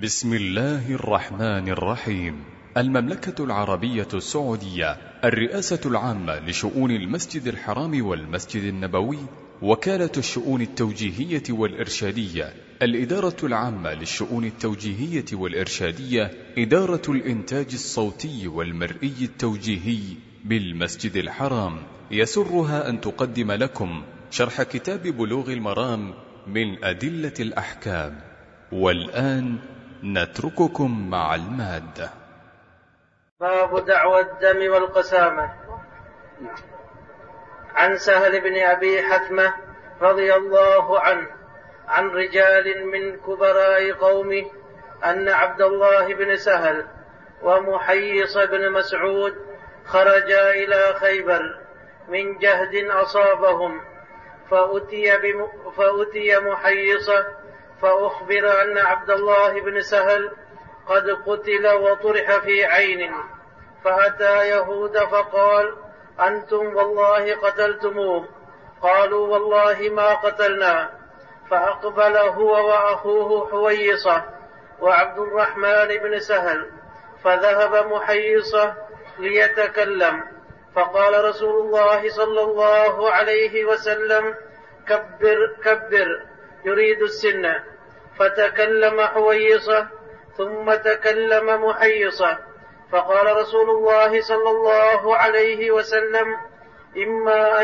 بسم الله الرحمن الرحيم. المملكة العربية السعودية، الرئاسة العامة لشؤون المسجد الحرام والمسجد النبوي، وكالة الشؤون التوجيهية والإرشادية، الإدارة العامة للشؤون التوجيهية والإرشادية، إدارة الإنتاج الصوتي والمرئي التوجيهي بالمسجد الحرام، يسرها أن تقدم لكم شرح كتاب بلوغ المرام من أدلة الأحكام. والآن نترككم مع المادة. باب دعوى الدم والقسامة. عن سهل بن أبي حثمة رضي الله عنه عن رجال من كبراء قومه أن عبد الله بن سهل ومحيص بن مسعود خرجا إلى خيبر من جهد أصابهم، فأتي محيصة فأخبر أن عبد الله بن سهل قد قتل وطرح في عين، فأتى يهود فقال: أنتم والله قتلتموه. قالوا: والله ما قتلنا. فأقبل هو وأخوه حويصة وعبد الرحمن بن سهل، فذهب محيصة ليتكلم، فقال رسول الله صلى الله عليه وسلم: كبر كبر، يريد السن. فتكلم حويصة ثم تكلم محيصة، فقال رسول الله صلى الله عليه وسلم: إما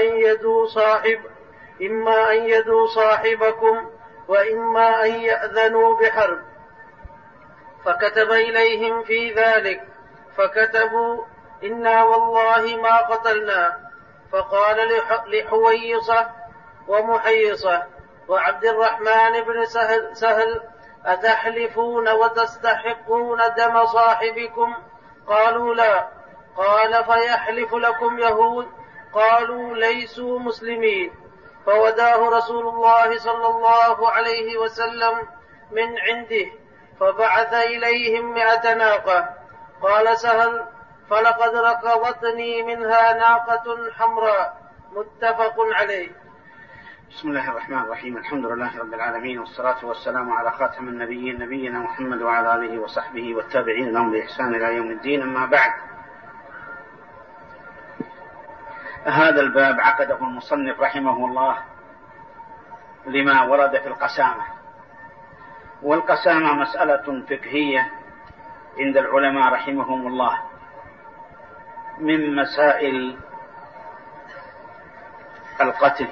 أن يدوا صاحبكم وإما أن يأذنوا بحرب. فكتب إليهم في ذلك، فكتبوا: إنا والله ما قتلنا. فقال لحويصة ومحيصة وعبد الرحمن بن سهل: أتحلفون وتستحقون دم صاحبكم؟ قالوا: لا. قال: فيحلف لكم يهود؟ قالوا: ليسوا مسلمين. فوداه رسول الله صلى الله عليه وسلم من عنده، فبعث إليهم 100 ناقة. قال سهل: فلقد ركضتني منها ناقة حمراء. متفق عليه. بسم الله الرحمن الرحيم. الحمد لله رب العالمين، والصلاة والسلام على خاتم النبيين نبينا محمد وعلى آله وصحبه والتابعين لهم بإحسان إلى يوم الدين. أما بعد، هذا الباب عقده المصنف رحمه الله لما ورد في القسامة. والقسامة مسألة فقهية عند العلماء رحمهم الله من مسائل القتل،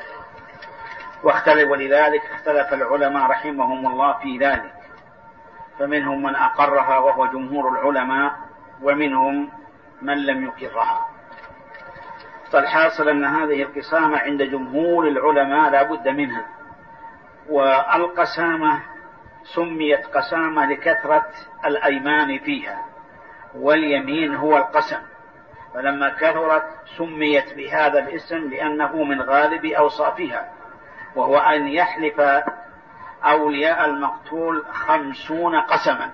ولذلك اختلف العلماء رحمهم الله في ذلك، فمنهم من أقرها وهو جمهور العلماء، ومنهم من لم يقرها. فالحاصل أن هذه القسامة عند جمهور العلماء لا بد منها. والقسامة سميت قسامة لكثرة الأيمان فيها، واليمين هو القسم، فلما كثرت سميت بهذا الاسم لأنه من غالب أوصافها، وهو أن يحلف أولياء المقتول 50 قسما،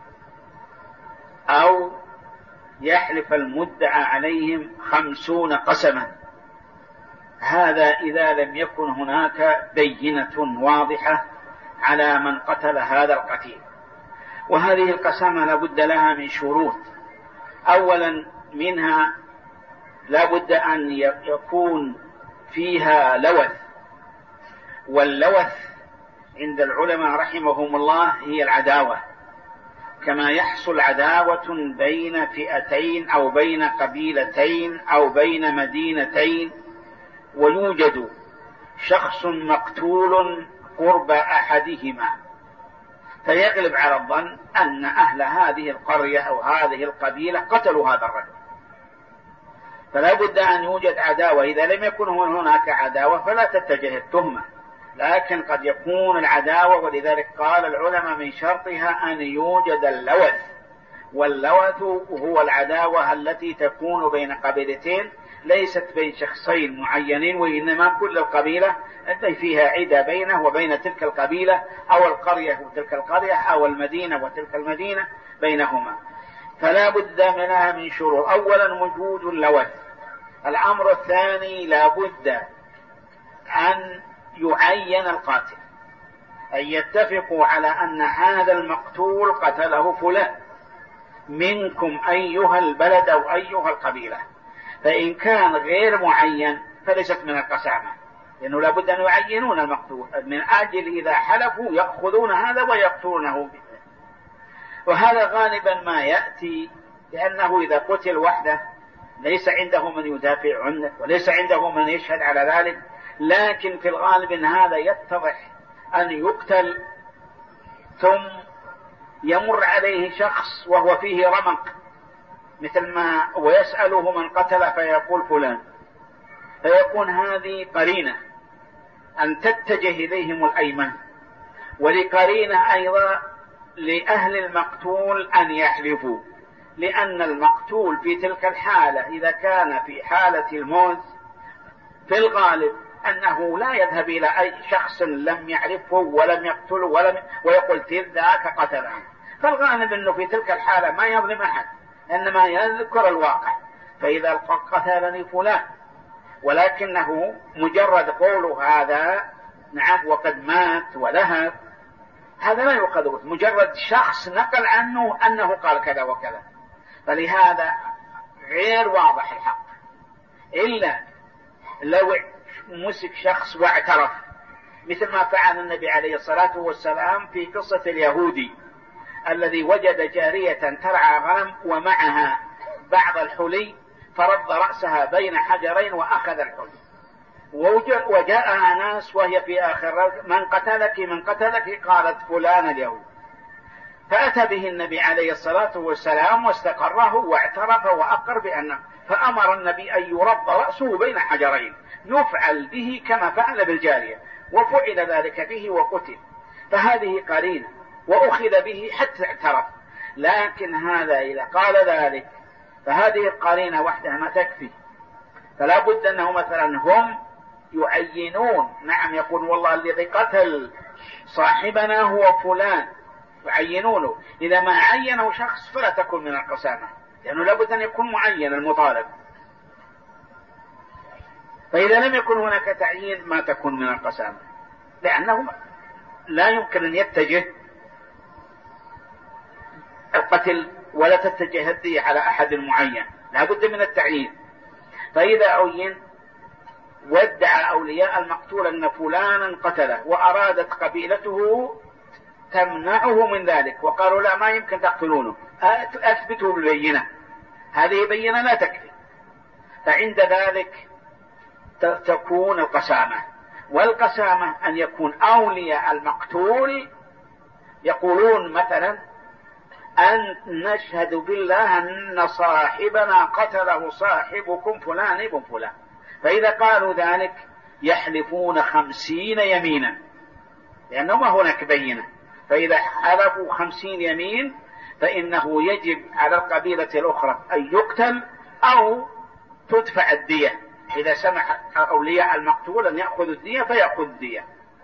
أو يحلف المدعى عليهم 50 قسما. هذا إذا لم يكن هناك بينة واضحة على من قتل هذا القتيل. وهذه القسامة لا بد لها من شروط. أولا منها لا بد أن يكون فيها لوث، واللوث عند العلماء رحمهم الله هي العداوة، كما يحصل عداوة بين فئتين أو بين قبيلتين أو بين مدينتين، ويوجد شخص مقتول قرب أحدهما، فيغلب على الظن أن أهل هذه القرية أو هذه القبيلة قتلوا هذا الرجل، فلا بد أن يوجد عداوة. إذا لم يكن هناك عداوة فلا تتجه التهمة، لكن قد يكون العداوة، ولذلك قال العلماء من شرطها أن يوجد اللوث. واللوث هو العداوة التي تكون بين قبيلتين، ليست بين شخصين معينين، وإنما كل القبيلة التي فيها عدة بينه وبين تلك القبيلة، أو القرية وتلك القرية، أو المدينة وتلك المدينة بينهما. فلا بد منها من شروط. أولا وجود اللوث. الأمر الثاني لا بد أن يعين القاتل، أن يتفقوا على أن هذا المقتول قتله فلان منكم أيها البلد أو أيها القبيلة. فإن كان غير معين فليست من القسامة، لأنه لابد أن يعينون المقتول من أجل إذا حلفوا يأخذون هذا ويقتلونه به. وهذا غالبا ما يأتي، لأنه إذا قتل وحده ليس عنده من يدافع عنه وليس عنده من يشهد على ذلك، لكن في الغالب إن هذا يتضح أن يقتل ثم يمر عليه شخص وهو فيه رمق مثل ما ويسأله من قتل فيقول فلان، فيكون هذه قرينة أن تتجه إليهم الأيمن، ولقرينة أيضا لأهل المقتول أن يحلفوا، لأن المقتول في تلك الحالة إذا كان في حالة الموت في الغالب أنه لا يذهب إلى أي شخص لم يعرفه ولم يقتله ويقول ذاك قتله، فالغالب أنه في تلك الحالة ما يظلم أحد، إنما يذكر الواقع، فإذا قتلني فلان، ولكنه مجرد قوله هذا نعم وقد مات وذهب، هذا لا يؤخذ، مجرد شخص نقل عنه أنه قال كذا وكذا، فلهذا غير واضح الحق. إلا لو مسك شخص واعترف، مثل ما فعل النبي عليه الصلاة والسلام في قصة اليهودي الذي وجد جارية ترعى غنم ومعها بعض الحلي فرد رأسها بين حجرين وأخذ الحلي، وجاءها ناس وهي في آخر من قتلك قالت فلان اليهود، فأتى به النبي عليه الصلاة والسلام واستقره واعترف وأقر بأنه، فأمر النبي أن يرد رأسه بين حجرين يفعل به كما فعل بالجارية، وفعل ذلك به وقتل، فهذه قرينة وأخذ به حتى اعترف. لكن هذا إذا قال ذلك فهذه القرينة وحدها ما تكفي، فلا بد أنه مثلا هم يعينون، نعم يقول والله الذي قتل صاحبنا هو فلان، يعينونه، إذا ما عينه شخص فلا تكون من القسامة، لأنه لابد أن يكون معين المطالب، فإذا لم يكن هناك تعيين ما تكون من القسامة، لأنه لا يمكن أن يتجه القتل ولا تتجه الدية على أحد معين، لابد من التعيين. فإذا عين وادعى أولياء المقتول أن فلانا قتله وأرادت قبيلته تمنعه من ذلك وقالوا لا ما يمكن تقتلونه، أثبتوا بالبينة، هذه بينة لا تكفي، فعند ذلك تكون القسامة. والقسامة أن يكون أولياء المقتول يقولون مثلا أن نشهد بالله أن صاحبنا قتله صاحبكم فلان ابن فلان، فإذا قالوا ذلك يحلفون 50 يمينا، لأنه ما هناك بينة، فإذا حلفوا 50 يمين فإنه يجب على القبيلة الأخرى أن يقتل أو تدفع الدية، إذا سمح أولياء المقتول أن يأخذوا الدية فيأخذ الدية.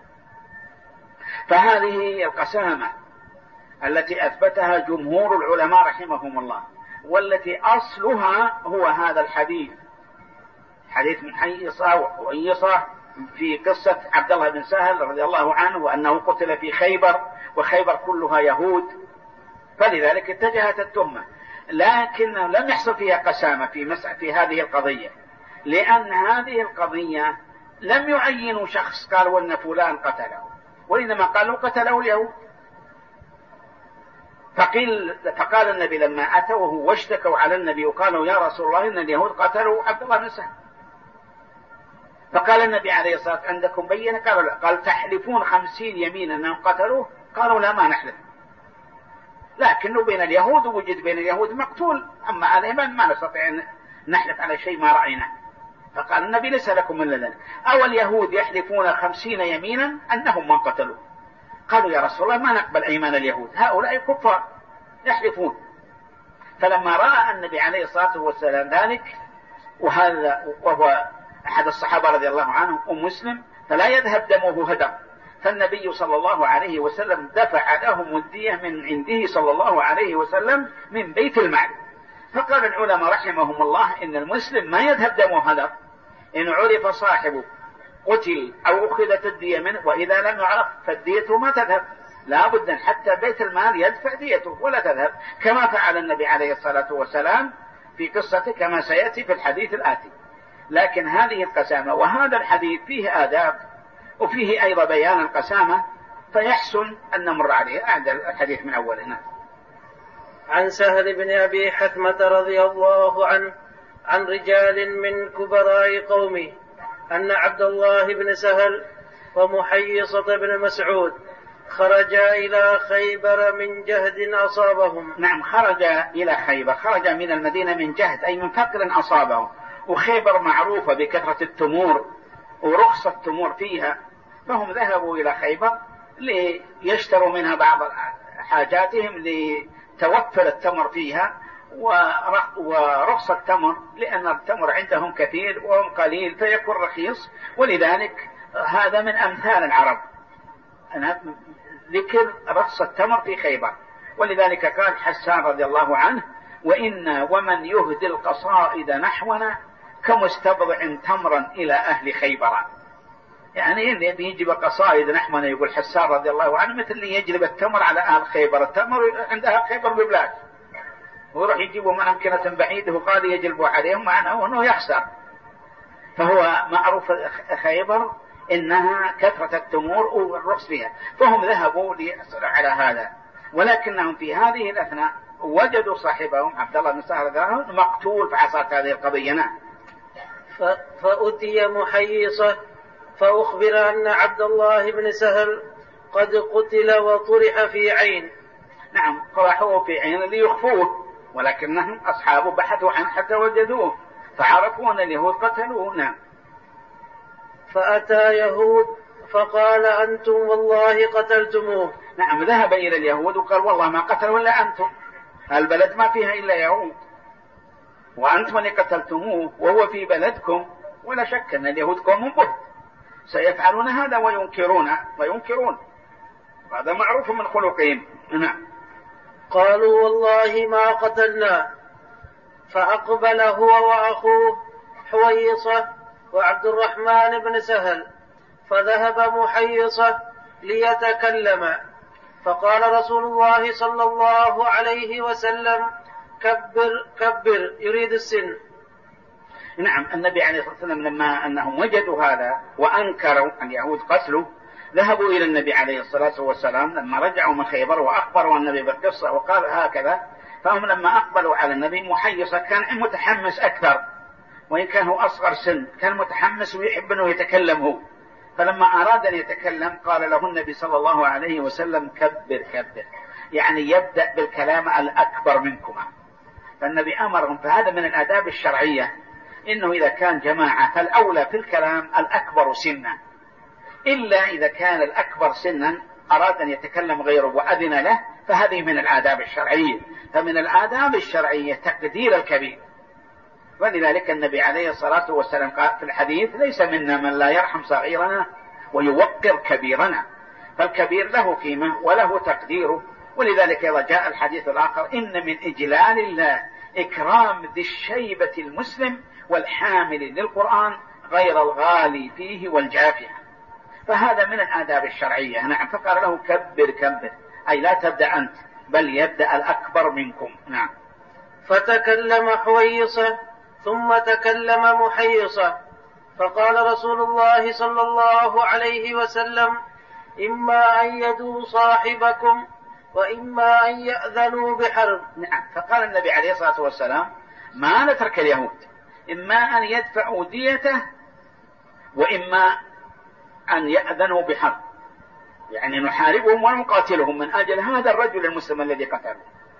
فهذه هي القسامة التي أثبتها جمهور العلماء رحمهم الله، والتي أصلها هو هذا الحديث، حديث من وإيصة في قصة عبد الله بن سهل رضي الله عنه وأنه قتل في خيبر، وخيبر كلها يهود، فلذلك اتجهت التهمة، لكن لم يحصل فيها قسامة في هذه القضية، لأن هذه القضية لم يعينوا شخص قالوا أن فلان قتله، وإنما قالوا قتله اليهود. فقال النبي لما أتوه واشتكوا على النبي وقالوا يا رسول الله إن اليهود قتلوا عبد الله بن سهل، فقال النبي عليه الصلاة والسلام عندكم بينة؟ قالوا لا. قال تحلفون 50 يمين أنهم قتلوه؟ قالوا لا ما نحلف، لكنه بين اليهود وجد بين اليهود مقتول، أما على الإيمان ما نستطيع أن نحلف على شيء ما رأيناه. فقال النبي ليس لكم من ذلك، أو اليهود يحلفون 50 يمينا أنهم من قتلوا؟ قالوا يا رسول الله ما نقبل أيمان اليهود، هؤلاء كفار يحلفون. فلما رأى النبي عليه الصلاة والسلام ذلك، وهو أحد الصحابة رضي الله عنهم ومسلم، فلا يذهب دمه هدر، فالنبي صلى الله عليه وسلم دفع لهم الدية من عنده صلى الله عليه وسلم من بيت المال. فقال العلماء رحمهم الله إن المسلم ما يذهب دمه هدر، إن عرف صاحبه قتل أو أخذت الدية منه، وإذا لم يعرف فالدية ما تذهب، لا بد أن حتى بيت المال يدفع ديته ولا تذهب، كما فعل النبي عليه الصلاة والسلام في قصته كما سيأتي في الحديث الآتي. لكن هذه القسامة وهذا الحديث فيه آداب وفيه أيضا بيان القسامة، فيحسن أن نمر عليه. أعد الحديث من أوله. عن سهل بن أبي حثمة رضي الله عنه عن رجال من كبراء قومه أن عبد الله بن سهل ومحيصة بن مسعود خرجا إلى خيبر من جهد أصابهم. نعم، خرج إلى خيبر، خرج من المدينة من جهد أي من فقر أصابهم، وخيبر معروفة بكثرة التمور ورخص التمور فيها، فهم ذهبوا إلى خيبر ليشتروا منها بعض حاجاتهم لتوفر التمر فيها ورخص التمر، لأن التمر عندهم كثير وهم قليل فيكون رخيص، ولذلك هذا من أمثال العرب ذكر رخص التمر في خيبر. ولذلك قال حسان رضي الله عنه: ومن يهدي القصائد نحونا كمستبضع تمرا إلى أهل خيبر. يعني اللي يجلب قصائد نحونا، يقول حسان رضي الله عنه، مثل اللي يجلب التمر على أهل خيبر، التمر عند أهل خيبر ببلاش، ويروح يجيبوا من أمكنة بعيدة وقال يجلبوا عليهم معناه أنه يخسر. فهو معروف خيبر إنها كثرة التمور والرخص فيها، فهم ذهبوا ليحصلوا على هذا، ولكنهم في هذه الأثناء وجدوا صاحبهم عبد الله بن سهل مقتول في عصات هذه القضية. فأتي محيصة فأخبر أن عبد الله بن سهل قد قتل وطرح في عين. نعم، طرحوه في عين ليخفوه، ولكنهم أصحابه بحثوا عنه حتى وجدوه فعرفوا أن اليهود قتلوه. نعم. فأتى يهود فقال: أنتم والله قتلتموه. نعم، ذهب إلى اليهود وقال: والله ما قتلوا إلا أنتم، البلد ما فيها إلا يهود، وأنتم اللي قتلتموه وهو في بلدكم، ولا شك أن اليهود قوم بهت سيفعلون هذا وينكرون، هذا معروف من خلقهم. نعم. قالوا: والله ما قتلنا. فأقبل هو وأخوه حويصة وعبد الرحمن بن سهل، فذهب محيصة ليتكلم، فقال رسول الله صلى الله عليه وسلم: كبر كبر، يريد السن. نعم، النبي عليه الصلاة والسلام لما أنهم وجدوا هذا وأنكروا اليهود قتله، ذهبوا إلى النبي عليه الصلاة والسلام لما رجعوا من خيبر وأخبروا النبي بالقصة وقال هكذا. فهم لما أقبلوا على النبي، محيصة كان متحمس أكثر، وإن كان هو أصغر سن كان متحمس ويحب أنه يتكلم هو، فلما أراد أن يتكلم قال له النبي صلى الله عليه وسلم: كبر كبر، يعني يبدأ بالكلام الأكبر منكما. فالنبي أمرهم، فهذا من الآداب الشرعية، إنه إذا كان جماعة فالأولى في الكلام الأكبر سنا، إلا إذا كان الأكبر سنا أراد أن يتكلم غيره وأذن له، فهذه من الآداب الشرعية. فمن الآداب الشرعية تقدير الكبير، ولذلك النبي عليه الصلاة والسلام قال في الحديث: ليس منا من لا يرحم صغيرنا ويوقر كبيرنا، فالكبير له قيمة وله تقديره. ولذلك إذا جاء الحديث الآخر: إن من إجلال الله إكرام ذي الشيبة المسلم والحامل للقرآن غير الغالي فيه والجافع. فهذا من الآداب الشرعية. نعم. فقال له: كبر كبر، أي لا تبدأ أنت بل يبدأ الأكبر منكم. نعم. فتكلم حويصة ثم تكلم محيصة، فقال رسول الله صلى الله عليه وسلم: إما أن يدوا صاحبكم وإما أن يأذنوا بحرب. نعم. فقال النبي عليه الصلاة والسلام: ما نترك اليهود، إما أن يدفعوا ديته وإما أن يأذنوا بحرب، يعني نحاربهم ونقاتلهم من أجل هذا الرجل المسلم الذي قتله.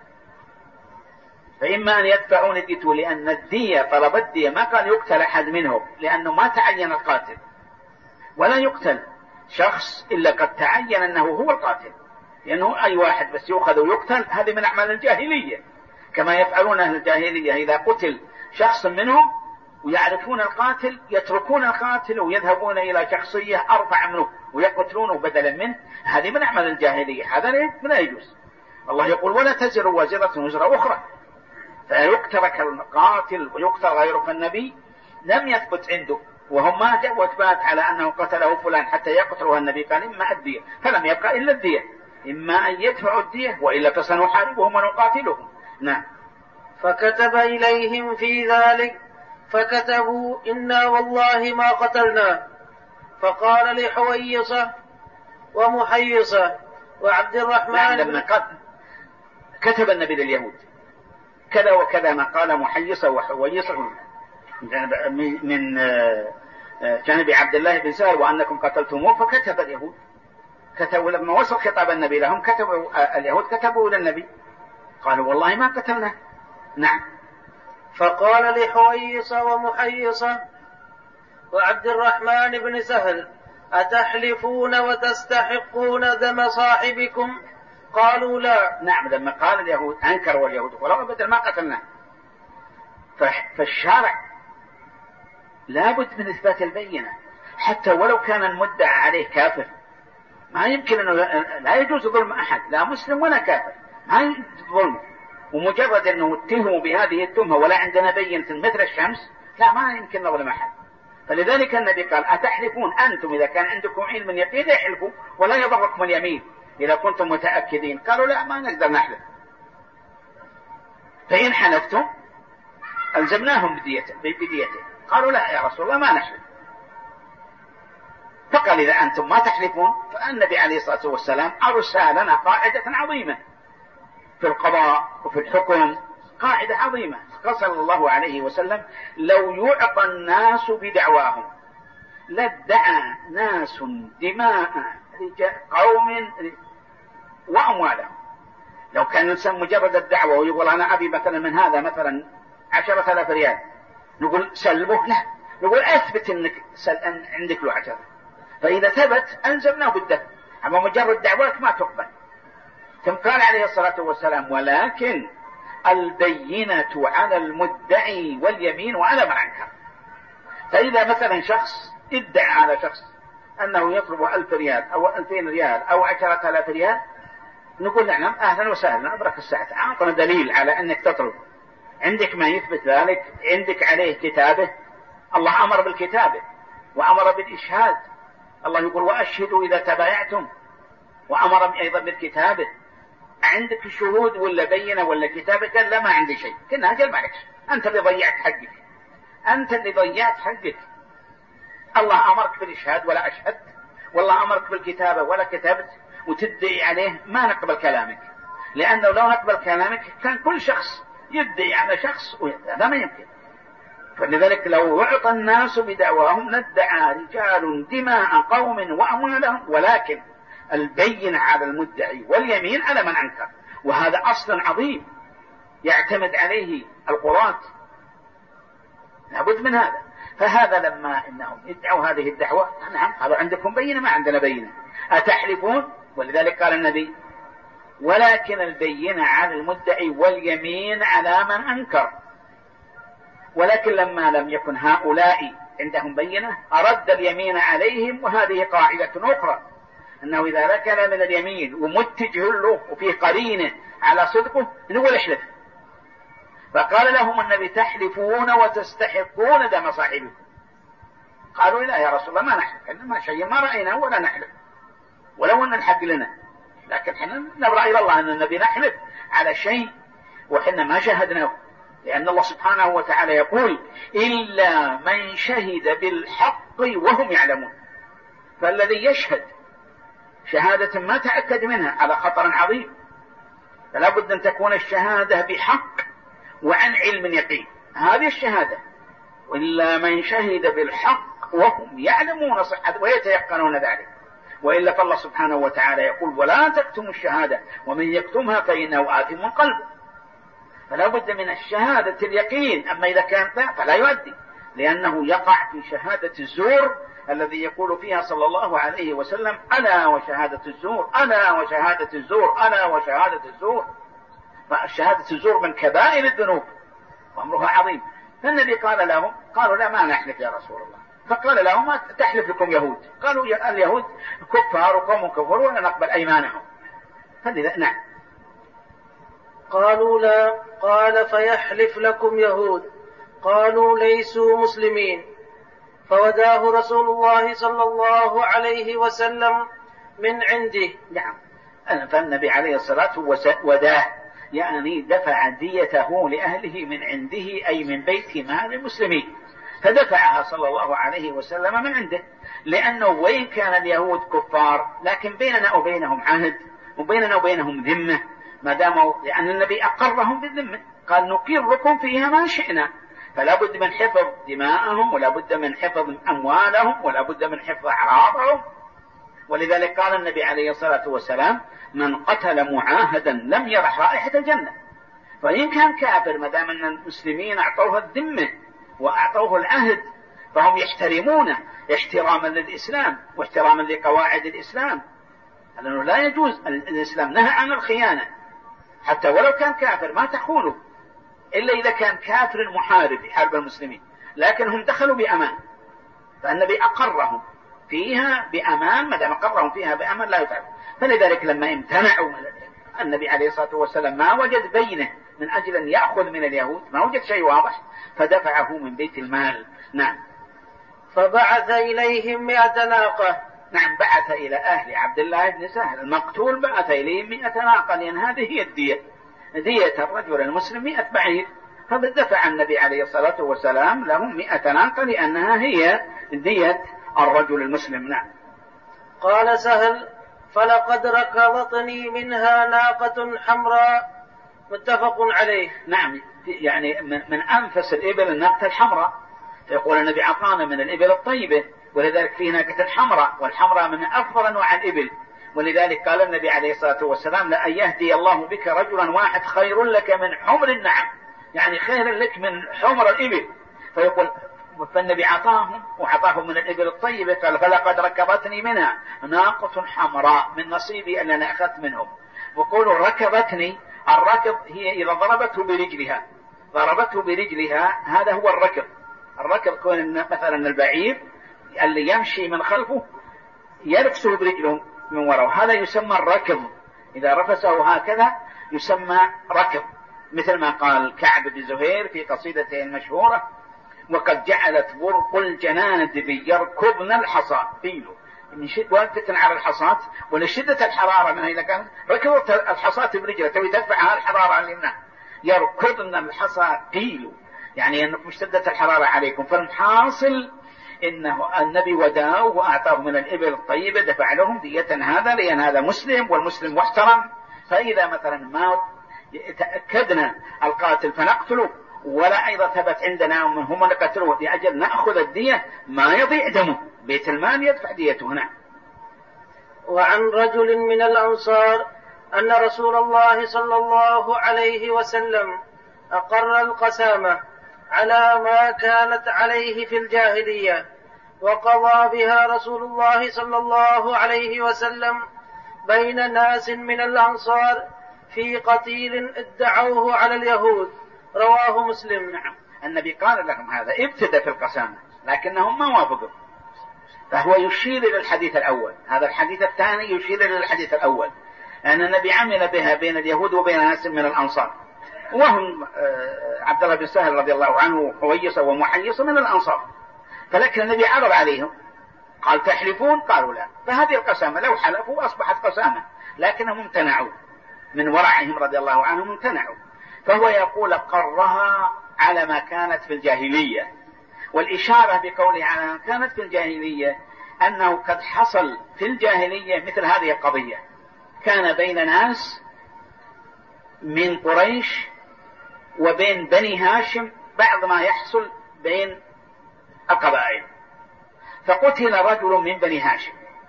فإما أن يدفعون ديته، لأن الدية طلب الدية ما قال يقتل أحد منهم، لأنه ما تعين القاتل، ولا يقتل شخص إلا قد تعين أنه هو القاتل، لأنه أي واحد بس يؤخذ ويقتل، هذه من أعمال الجاهلية، كما يفعلون أهل الجاهلية. إذا قتل شخص منهم ويعرفون القاتل يتركون القاتل ويذهبون إلى شخصية أرفع منه ويقتلونه بدلا منه، هذه من أعمال الجاهلية، هذا لا يجوز. الله يقول: ولا تزر وازرة وزر أخرى، فيقترك القاتل ويقتل غيره. فالنبي لم يثبت عنده وهم ما جاء وثبات على أنه قتله فلان حتى يقتله النبي، قال إما الدية، فلم يبقى إلا الدية، إما أن يدفعوا الدية وإلا فسنحاربهم ونقاتلهم. نعم. فكتب إليهم في ذلك فكتبوا إنا والله ما قتلنا. فقال لحويصة ومحيصة وعبد الرحمن لما كتب النبي لليهود كذا وكذا ما قال محيصة وحويصة من جانب عبد الله بن سهل وأنكم قتلتموه، فكتب اليهود، كتبوا لما وصل خطاب النبي لهم كتبوا اليهود كتبوا للنبي قالوا والله ما قتلنا. نعم. فقال لحويصة ومحيصة وعبد الرحمن بن سهل أتحلفون وتستحقون دم صاحبكم؟ قالوا لا. نعم. لما قال اليهود أنكروا اليهود ولو أبدا ما قتلنا، فالشارع لابد من إثبات البينة حتى ولو كان المدعى عليه كافر، ما يمكن أنه لا يجوز ظلم أحد لا مسلم ولا كافر، ما يجوز ظلم، ومجرد أنه اتهموا بهذه التهمة ولا عندنا بينة مثل الشمس لا ما يمكن نظلم أحد. فلذلك النبي قال أتحلفون أنتم إذا كان عندكم علم يقين احلفوا ولا يضركم اليمين إذا كنتم متأكدين. قالوا لا ما نقدر نحلف، فإن حلفتم ألزمناهم بديته. قالوا لا يا رسول الله ما نحلف. فقال إذا أنتم ما تحلفون فالنبي عليه الصلاة والسلام أرسل لنا قاعدة عظيمة في القضاء وفي الحكم، قاعدة عظيمة. قال صلى الله عليه وسلم لو يعطى الناس بدعواهم لادعى ناس دماء قوم وأموالهم. لو كان الإنسان مجرد الدعوة ويقول أنا أبي مثلا من هذا مثلا 10,000 ريال نقول سلمه، لا نقول أثبت أنك عندك له 10، فإذا ثبت أنزلناه بالدفع، أما مجرد دعوات ما تقبل. ثم قال عليه الصلاة والسلام ولكن البينة على المدعي واليمين وعلى من أنكر. فإذا مثلا شخص ادعى على شخص أنه يطلب 1000 ريال أو 2000 ريال أو 10,000 ريال، نقول نعم أهلا وسهلا أبرك الساعة، أعطنا دليل على أنك تطلب، عندك ما يثبت ذلك، عندك عليه كتابه، الله أمر بالكتابة وأمر بالإشهاد، الله يقول وأشهدوا إذا تبايعتم، وأمر أيضا بالكتابة. عندك شهود ولا بينة ولا كتابة؟ قال لا ما عندي شيء. كنا أجل معلش أنت اللي ضيعت حقك، أنت اللي ضيعت حقك، الله أمرك بالإشهاد ولا أشهد، والله أمرك بالكتابة ولا كتبت، وتدعي عليه ما نقبل كلامك، لأنه لو نقبل كلامك كان كل شخص يدعي على شخص، هذا ما يمكن. فلذلك لو أعطى الناس بدعواهم لادعى رجال دماء قوم وأموالهم، ولكن البين على المدعي واليمين على من أنكر، وهذا أصل عظيم يعتمد عليه القضاة، لابد من هذا. فهذا لما إنهم ادعوا هذه الدعوة نعم قالوا عندكم بينة ما عندنا بينة أتحلفون، ولذلك قال النبي ولكن البينة على المدعي واليمين على من أنكر. ولكن لما لم يكن هؤلاء عندهم بينة أرد اليمين عليهم، وهذه قاعدة أخرى أنه إذا ركن من اليمين ومتجه له وفيه قرينة على صدقه نقول احلف. فقال لهم النبي تحلفون وتستحقون دم صاحبكم. قالوا لا يا رسول الله ما نحلف، إنما شيء ما رأينا ولا نحلف ولو أن الحق لنا، لكن حنا نبرأ إلى الله أن النبي نحلف على شيء وحنا ما شاهدناه، لأن الله سبحانه وتعالى يقول إلا من شهد بالحق وهم يعلمون. فالذي يشهد شهادة ما تأكد منها على خطر عظيم، فلا بد أن تكون الشهادة بحق وعن علم يقين، هذه الشهادة. وإلا من شهد بالحق وهم يعلمون صحة ويتيقنون ذلك، وإلا فالله سبحانه وتعالى يقول ولا تكتموا الشهادة ومن يكتمها فإنه آثم قلبه. فلا بد من الشهادة اليقين، أما إذا كان فلا يؤدي، لأنه يقع في شهادة الزور الذي يقول فيها صلى الله عليه وسلم ألا وشهادة الزور ألا وشهادة الزور ألا وشهادة الزور. فالشهادة الزور من كبائر الذنوب وأمرها عظيم. فالنبي قال لهم قالوا لا ما نحلف يا رسول الله. فقال لهم ما تحلف لكم يهود؟ قالوا اليهود كفار وقوم كفر ولا نقبل أيمانهم. فلذا نعم. قالوا لا. قال فيحلف لكم يهود؟ قالوا ليسوا مسلمين. فوداه رسول الله صلى الله عليه وسلم من عنده. نعم، فالنبي عليه الصلاة والسلام وداه يعني دفع ديته لأهله من عنده، أي من بيت مال المسلمين، فدفعها صلى الله عليه وسلم من عنده، لأنه وإن كان اليهود كفار لكن بيننا وبينهم عهد وبيننا وبينهم ذمة، ما داموا، لأن النبي أقرهم بالذمة، قال نقركم فيها ما شئنا، فلا بد من حفظ دماءهم ولا بد من حفظ أموالهم ولا بد من حفظ أعراضهم. ولذلك قال النبي عليه الصلاة والسلام من قتل معاهدا لم يرح رائحة الجنة. فإن كان كافر ما دام أن المسلمين أعطوه الذمة وأعطوه العهد فهم يحترمونه احتراما للإسلام واحتراما لقواعد الإسلام، لأنه لا يجوز، الإسلام نهى عن الخيانة حتى ولو كان كافر ما تخونه إلا إذا كان كافر محارب يحارب المسلمين، لكن هم دخلوا بأمان، فالنبي أقرهم فيها بأمان، ما دام أقرهم فيها بأمان لا يفعل. فلذلك لما امتنعوا النبي عليه الصلاة والسلام ما وجد بينه من أجل أن يأخذ من اليهود، ما وجد شيء واضح، فدفعه من بيت المال. نعم. فبعث إليهم 100 ناقة. نعم، بعث إلى أهل عبد الله بن سهل المقتول، بعث إليهم 100 ناقة، لأن هذه هي الدية، دية الرجل المسلم 100 بعير، فدفع النبي عليه الصلاة والسلام لهم 100 ناقة لأنها هي دية الرجل المسلم. نعم. قال سهل فلقد ركضتني منها ناقة حمراء، متفق عليه. نعم، يعني من أنفس الإبل الناقة الحمراء، يقول النبي أعطانا من الإبل الطيبة، ولذلك فيه ناقة حمراء، والحمراء من أفضل أنواع الإبل، ولذلك قال النبي عليه الصلاة والسلام لأن يهدي الله بك رجلا واحد خير لك من حمر النعم، يعني خير لك من حمر الإبل. فيقول فالنبي أعطاهم من الإبل الطيبة، قال فلقد ركبتني منها ناقة حمراء من نصيبي أن أنا أخذت منهم. وقولوا ركبتني، الركب هي إذا ضربته برجلها هذا هو الركب. الركب كون مثلا البعير اللي يمشي من خلفه يرفسه برجله من وراءه، هذا يسمى الركب، إذا رفسه هكذا يسمى ركب، مثل ما قال كعب بن زهير في قصيدته المشهورة وقد جعلت برق الجنان يركضن الحصى فيله، من شدة على الحصاة ولشدة الحرارة منها، إذا كان ركضت الحصاة برجله توي تدفعها الحرارة اليمنى، يركضن الحصى قيلوا، يعني أنكم اشتدت الحرارة عليكم. فالحاصل إنه النبي وداه وأعطاه من الإبل الطيبة، دفع لهم دية هذا، لأن هذا مسلم والمسلم محترم، فإذا مثلا ما تأكدنا القاتل فنقتله، ولا أيضا ثبت عندنا هم نقتلوه لأجل نأخذ الدية ما يضيع دمه، بيت المال يدفع ديته. هنا. وعن رجل من الأنصار أن رسول الله صلى الله عليه وسلم أقر القسامة على ما كانت عليه في الجاهلية، وقضى بها رسول الله صلى الله عليه وسلم بين ناس من الأنصار في قتيل ادعوه على اليهود، رواه مسلم. نعم، النبي قال لهم هذا ابتدى في القسامة لكنهم ما وافقوا، فهو يشير إلى الحديث الأول، هذا الحديث الثاني يشير إلى الحديث الأول، أن النبي عمل بها بين اليهود وبين ناس من الأنصار، وهم عبد الله بن سهل رضي الله عنه وحويصة ومحيصة من الأنصار، فلكن النبي عرض عليهم قال تحلفون؟ قالوا لا، فهذه القسامة لو حلفوا أصبحت قسامة، لكنهم امتنعوا من ورعهم رضي الله عنهم، امتنعوا. فهو يقول قرها على ما كانت في الجاهلية، والإشارة بقوله على ما كانت في الجاهلية أنه قد حصل في الجاهلية مثل هذه القضية، كان بين ناس من قريش وبين بني هاشم بعض ما يحصل بين القبائل، فقتل رجل من بني هاشم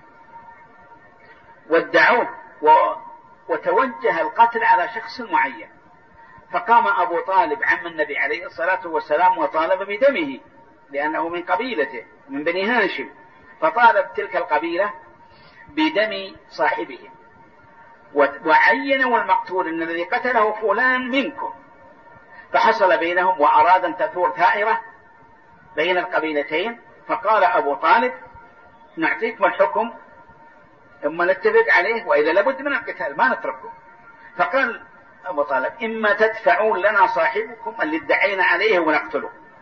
وادعوه وتوجه القتل على شخص معين، فقام أبو طالب عم النبي عليه الصلاة والسلام وطالب بدمه لأنه من قبيلته من بني هاشم، فطالب تلك القبيلة بدم صاحبه، وعينوا المقتول أن الذي قتله فلان منكم، فحصل بينهم وأراد أن تثور ثائرة بين القبيلتين، فقال أبو طالب نعطيكم الحكم ثم نتفق عليه، وإذا لابد من القتال ما نتركه. فقال أبو طالب إما تدفعون لنا صاحبكم اللي ادعينا عليه ونقتله،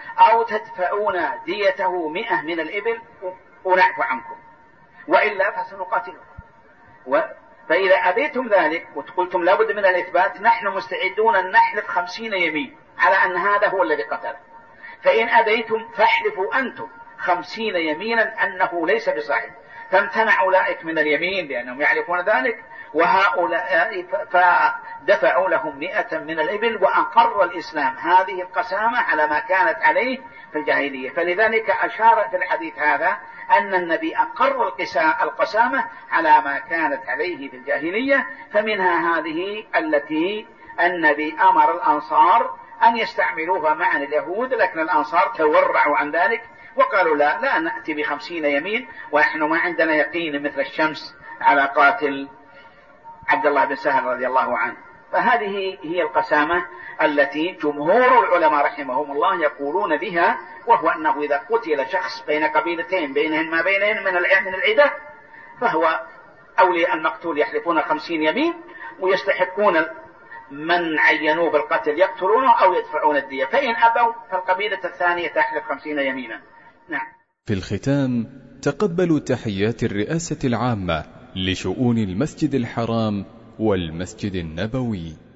أو تدفعون ديته 100 من الإبل ونعفو عنكم، وإلا فسنقاتلكم. فإذا أبيتم ذلك وقلتم لابد من الإثبات، نحن مستعدون أن نحلف 50 يمين على أن هذا هو الذي قتله. فإن أبيتم فاحلفوا أنتم 50 يمينا أنه ليس بصاحب. فامتنع أولئك من اليمين لأنهم يعرفون ذلك، وهؤلاء فدفعوا لهم 100 من الإبل، وأقر الإسلام هذه القسامة على ما كانت عليه في الجاهلية. فلذلك أشار في الحديث هذا أن النبي أقر القسامة على ما كانت عليه في الجاهلية. فمنها هذه التي النبي أمر الأنصار أن يستعملوها مع اليهود، لكن الأنصار تورعوا عن ذلك وقالوا لا نأتي ب50 يمين ونحن ما عندنا يقين مثل الشمس على قاتل عبد الله بن سهل رضي الله عنه. فهذه هي القسامة التي جمهور العلماء رحمهم الله يقولون بها، وهو أنه إذا قتل شخص بين قبيلتين بينهن ما بينهن من العدة، فهو أولي المقتول يحلفون 50 يمين، ويستحقون من عينوه بالقتل يقتلونه أو يدفعون الدية. فإن أبوا فالقبيلة الثانية تحلف 50 يمينا. نعم. في الختام تقبلوا تحيات الرئاسة العامة لشؤون المسجد الحرام والمسجد النبوي.